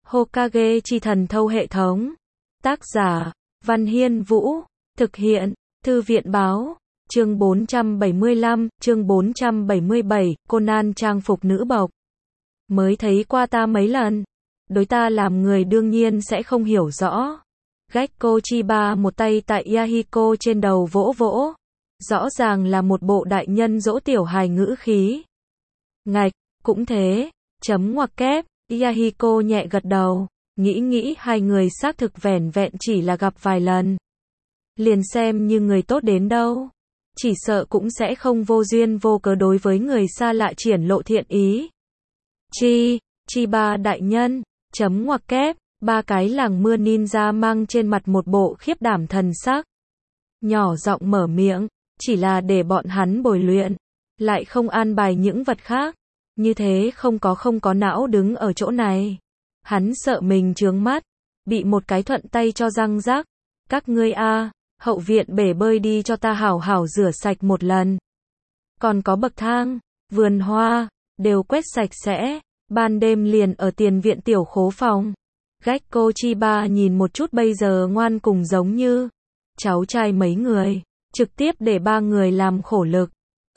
Hokage chi thần thâu hệ thống. Tác giả, Văn Hiên Vũ. Thực hiện, Thư viện báo. Chương 475, chương 477, Conan trang phục nữ bộc. Mới thấy qua ta mấy lần. Đối ta làm người đương nhiên sẽ không hiểu rõ. Gekko Chiba một tay tại Yahiko trên đầu vỗ vỗ. Rõ ràng là một bộ đại nhân dỗ tiểu hài ngữ khí. Ngạch, cũng thế. Chấm ngoặc kép. Yahiko nhẹ gật đầu. Nghĩ hai người xác thực vẻn vẹn chỉ là gặp vài lần. Liền xem như người tốt đến đâu. Chỉ sợ cũng sẽ không vô duyên vô cớ đối với người xa lạ triển lộ thiện ý. Chiba đại nhân. Chấm ngoặc kép. Ba cái làng mưa ninja mang trên mặt một bộ khiếp đảm thần sắc. Nhỏ giọng mở miệng. Chỉ là để bọn hắn bồi luyện. Lại không an bài những vật khác. Như thế không có não đứng ở chỗ này. Hắn sợ mình chướng mắt. Bị một cái thuận tay cho răng rác. Các ngươi a, hậu viện bể bơi đi cho ta hảo hảo rửa sạch một lần. Còn có bậc thang, vườn hoa, đều quét sạch sẽ. Ban đêm liền ở tiền viện tiểu khố phòng. Gekko Chiba nhìn một chút bây giờ ngoan cùng giống như cháu trai mấy người. Trực tiếp để ba người làm khổ lực.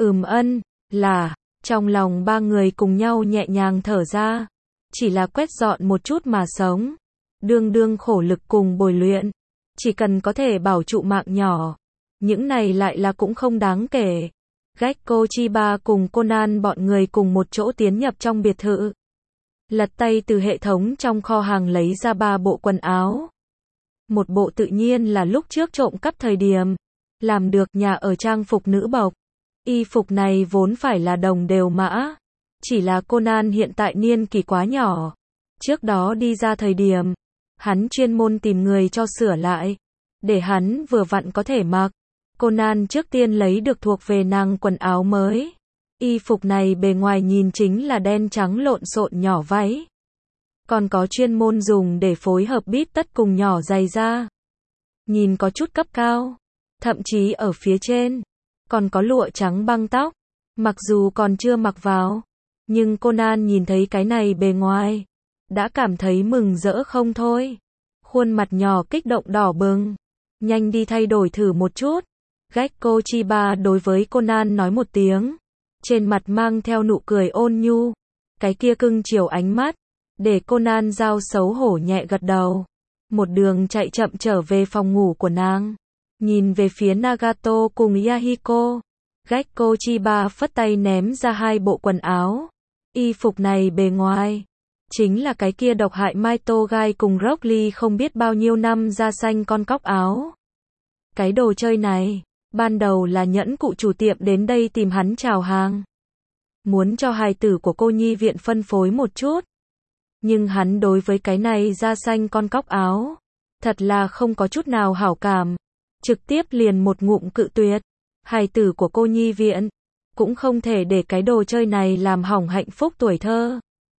Là, trong lòng ba người cùng nhau nhẹ nhàng thở ra. Chỉ là quét dọn một chút mà sống. Đương khổ lực cùng bồi luyện. Chỉ cần có thể bảo trụ mạng nhỏ. Những này lại là cũng không đáng kể. Gekko Chiba cùng Conan bọn người cùng một chỗ tiến nhập trong biệt thự. Lật tay từ hệ thống trong kho hàng lấy ra 3 bộ quần áo. Một bộ tự nhiên là lúc trước trộm cắp thời điểm. Làm được nhà ở trang phục nữ bộc. Y phục này vốn phải là đồng đều mã. Chỉ là Conan hiện tại niên kỷ quá nhỏ. Trước đó đi ra thời điểm. Hắn chuyên môn tìm người cho sửa lại. Để hắn vừa vặn có thể mặc. Conan trước tiên lấy được thuộc về nàng quần áo mới. Y phục này bề ngoài nhìn chính là đen trắng lộn xộn nhỏ váy. Còn có chuyên môn dùng để phối hợp bít tất cùng nhỏ giày da. Nhìn có chút cấp cao. Thậm chí ở phía trên. Còn có lụa trắng băng tóc. Mặc dù còn chưa mặc vào. Nhưng Conan nhìn thấy cái này bề ngoài. Đã cảm thấy mừng rỡ không thôi. Khuôn mặt nhỏ kích động đỏ bừng. Nhanh đi thay đổi thử một chút. Gekko Chiba đối với Conan nói một tiếng. Trên mặt mang theo nụ cười ôn nhu. Cái kia cưng chiều ánh mắt. Để Conan giao xấu hổ nhẹ gật đầu. Một đường chạy chậm trở về phòng ngủ của nàng. Nhìn về phía Nagato cùng Yahiko. Gekko Chiba phất tay ném ra 2 bộ quần áo. Y phục này bề ngoài. Chính là cái kia độc hại Maito Gai cùng Rock Lee không biết bao nhiêu năm da xanh con cóc áo. Cái đồ chơi này. Ban đầu là nhẫn cụ chủ tiệm đến đây tìm hắn chào hàng. Muốn cho hài tử của cô nhi viện phân phối một chút. Nhưng hắn đối với cái này da xanh con cóc áo. Thật là không có chút nào hảo cảm. Trực tiếp liền một ngụm cự tuyệt. Hài tử của cô nhi viện. Cũng không thể để cái đồ chơi này làm hỏng hạnh phúc tuổi thơ.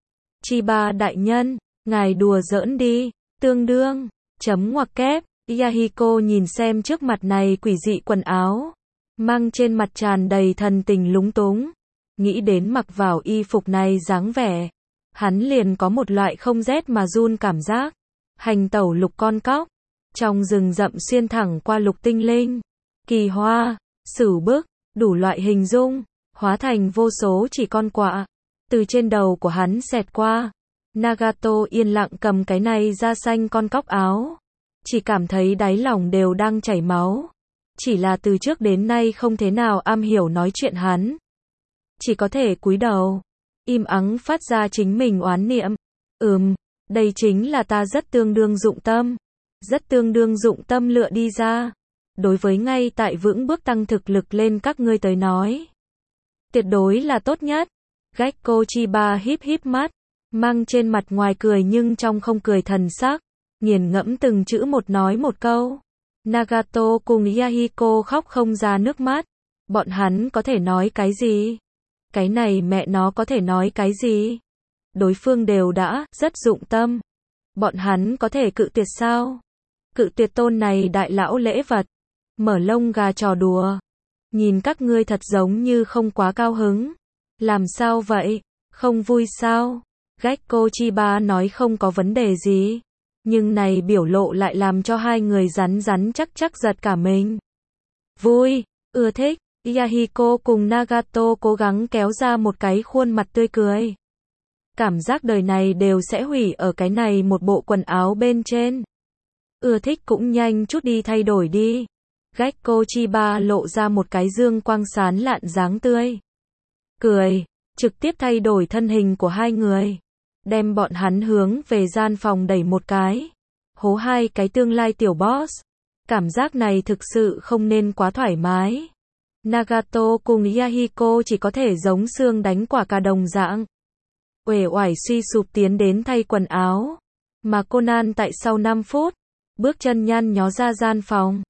Chiba đại nhân, ngài đùa giỡn đi. Tương đương. Chấm ngoặc kép. Yahiko nhìn xem trước mặt này quỷ dị quần áo. Mang trên mặt tràn đầy thần tình lúng túng. Nghĩ đến mặc vào y phục này dáng vẻ. Hắn liền có một loại không rét mà run cảm giác. Hành tẩu lục con cóc. Trong rừng rậm xuyên thẳng qua lục tinh linh. Kỳ hoa, sửu bức, đủ loại hình dung. Hóa thành vô số chỉ con quạ. Từ trên đầu của hắn xẹt qua. Nagato yên lặng cầm cái này da xanh con cóc áo. Chỉ cảm thấy đáy lòng đều đang chảy máu. Chỉ là từ trước đến nay không thế nào am hiểu nói chuyện hắn. Chỉ có thể cúi đầu. Im ắng phát ra chính mình oán niệm. Đây chính là ta rất tương đương dụng tâm. Rất tương đương dụng tâm lựa đi ra. Đối với ngay tại vững bước tăng thực lực lên các ngươi tới nói. Tuyệt đối là tốt nhất. Gekko Chiba híp mắt. Mang trên mặt ngoài cười nhưng trong không cười thần sắc. Nghiền ngẫm từng chữ một nói một câu. Nagato cùng Yahiko khóc không ra nước mắt. Bọn hắn có thể nói cái gì? Cái này mẹ nó có thể nói cái gì? Đối phương đều đã rất dụng tâm. Bọn hắn có thể cự tuyệt sao? Cự tuyệt tôn này đại lão lễ vật. Mở lông gà trò đùa. Nhìn các ngươi thật giống như không quá cao hứng. Làm sao vậy? Không vui sao? Gekko Chiba nói không có vấn đề gì. Nhưng này biểu lộ lại làm cho hai người rắn rắn chắc chắc giật cả mình. Vui, ưa thích. Yahiko cùng Nagato cố gắng kéo ra một cái khuôn mặt tươi cười. Cảm giác đời này đều sẽ hủy ở cái này một bộ quần áo bên trên. Ưa thích cũng nhanh chút đi thay đổi đi. Gekko Chiba lộ ra một cái dương quang sán lạn dáng tươi. Cười, trực tiếp thay đổi thân hình của hai người. Đem bọn hắn hướng về gian phòng đẩy một cái. Hố hai cái tương lai tiểu boss. Cảm giác này thực sự không nên quá thoải mái. Nagato cùng Yahiko chỉ có thể giống xương đánh quả cà đồng dạng. Uể oải suy sụp tiến đến thay quần áo. Mà Conan tại sau 5 phút, bước chân nhăn nhó ra gian phòng.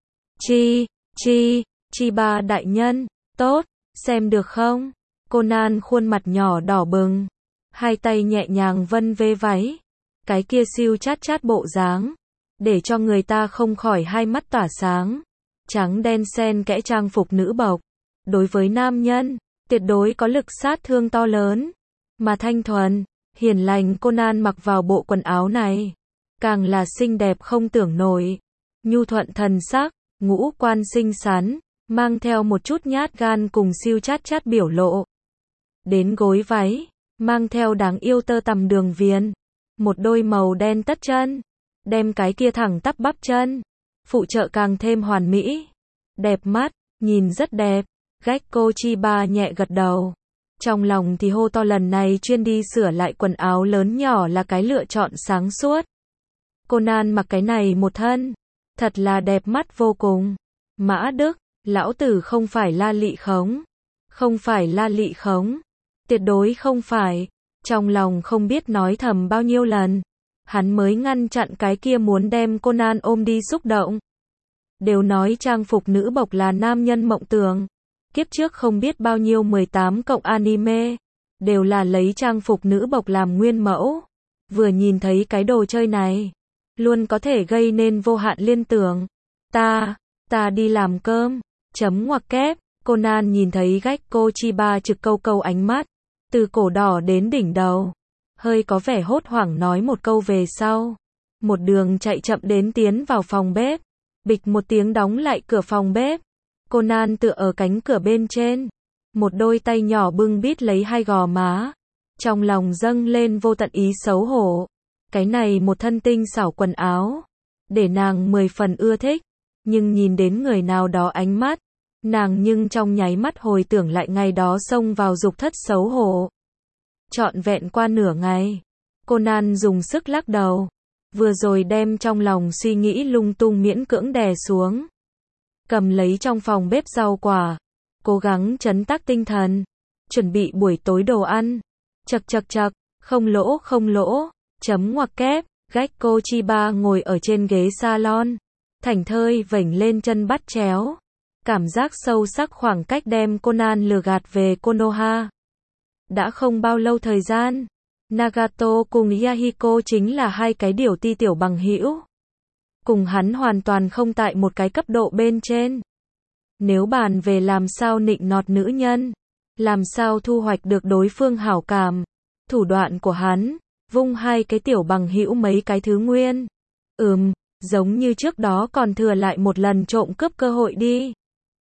Chiba đại nhân, tốt, xem được không? Conan khuôn mặt nhỏ đỏ bừng. Hai tay nhẹ nhàng vân vê váy. Cái kia siêu chát chát bộ dáng. Để cho người ta không khỏi hai mắt tỏa sáng. Trắng đen xen kẽ trang phục nữ bộc. Đối với nam nhân, tuyệt đối có lực sát thương to lớn. Mà thanh thuần, hiền lành Conan mặc vào bộ quần áo này. Càng là xinh đẹp không tưởng nổi. Nhu thuận thần sắc, ngũ quan xinh xắn, mang theo một chút nhát gan cùng siêu chát chát biểu lộ. Đến gối váy, mang theo đáng yêu tơ tằm đường viền. Một đôi màu đen tất chân. Đem cái kia thẳng tắp bắp chân. Phụ trợ càng thêm hoàn mỹ. Đẹp mắt, nhìn rất đẹp. Gekko Chiba nhẹ gật đầu. Trong lòng thì hô to lần này chuyên đi sửa lại quần áo lớn nhỏ là cái lựa chọn sáng suốt. Conan mặc cái này một thân. Thật là đẹp mắt vô cùng. Mã Đức, lão tử không phải la lị khống. Không phải la lị khống. Tuyệt đối không phải. Trong lòng không biết nói thầm bao nhiêu lần. Hắn mới ngăn chặn cái kia muốn đem Conan ôm đi xúc động. Đều nói trang phục nữ bộc là nam nhân mộng tưởng. Kiếp trước không biết bao nhiêu 18 cộng anime. Đều là lấy trang phục nữ bộc làm nguyên mẫu. Vừa nhìn thấy cái đồ chơi này. Luôn có thể gây nên vô hạn liên tưởng. Ta đi làm cơm. Chấm ngoặc kép. Conan nhìn thấy Gekko Chiba trực câu ánh mắt. Từ cổ đỏ đến đỉnh đầu. Hơi có vẻ hốt hoảng nói một câu về sau. Một đường chạy chậm đến tiến vào phòng bếp. Bịch một tiếng đóng lại cửa phòng bếp. Conan tựa ở cánh cửa bên trên. Một đôi tay nhỏ bưng bít lấy hai gò má. Trong lòng dâng lên vô tận ý xấu hổ. Cái này một thân tinh xảo quần áo. Để nàng 10 phần ưa thích. Nhưng nhìn đến người nào đó ánh mắt. Nàng nhưng trong nháy mắt hồi tưởng lại ngày đó xông vào dục thất xấu hổ. Trọn vẹn qua nửa ngày. Conan dùng sức lắc đầu. Vừa rồi đem trong lòng suy nghĩ lung tung miễn cưỡng đè xuống. Cầm lấy trong phòng bếp rau quả. Cố gắng trấn tắc tinh thần. Chuẩn bị buổi tối đồ ăn. Chậc, không lỗ. Chấm ngoặc kép. Gekko Chiba ngồi ở trên ghế salon. Thảnh thơi vểnh lên chân bắt chéo. Cảm giác sâu sắc khoảng cách đem Conan lừa gạt về Konoha. Đã không bao lâu thời gian. Nagato cùng Yahiko chính là hai cái điều ti tiểu bằng hữu. Cùng hắn hoàn toàn không tại một cái cấp độ bên trên. Nếu bàn về làm sao nịnh nọt nữ nhân, làm sao thu hoạch được đối phương hảo cảm, thủ đoạn của hắn, vung hai cái tiểu bằng hữu mấy cái thứ nguyên. Giống như trước đó còn thừa lại một lần trộm cướp cơ hội đi.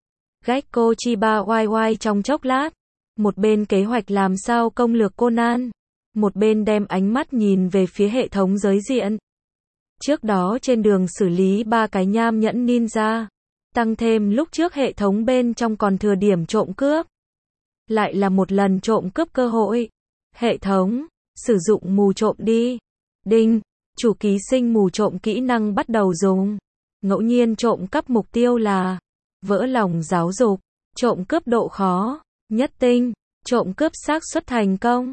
Gekko Chiba oai trong chốc lát. Một bên kế hoạch làm sao công lược Conan. Một bên đem ánh mắt nhìn về phía hệ thống giới diện. Trước đó trên đường xử lý 3 cái nham nhẫn ninja. Tăng thêm lúc trước hệ thống bên trong còn thừa điểm trộm cướp. Lại là một lần trộm cướp cơ hội. Hệ thống, sử dụng mù trộm đi. Đinh, chủ ký sinh mù trộm kỹ năng bắt đầu dùng. Ngẫu nhiên trộm cắp mục tiêu là vỡ lòng giáo dục, trộm cướp độ khó, nhất tinh, trộm cướp xác suất thành công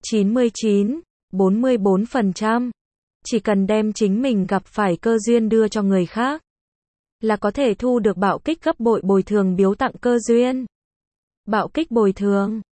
99,44%. Chỉ cần đem chính mình gặp phải cơ duyên đưa cho người khác là có thể thu được bạo kích gấp bội bồi thường biếu tặng cơ duyên. Bạo kích bồi thường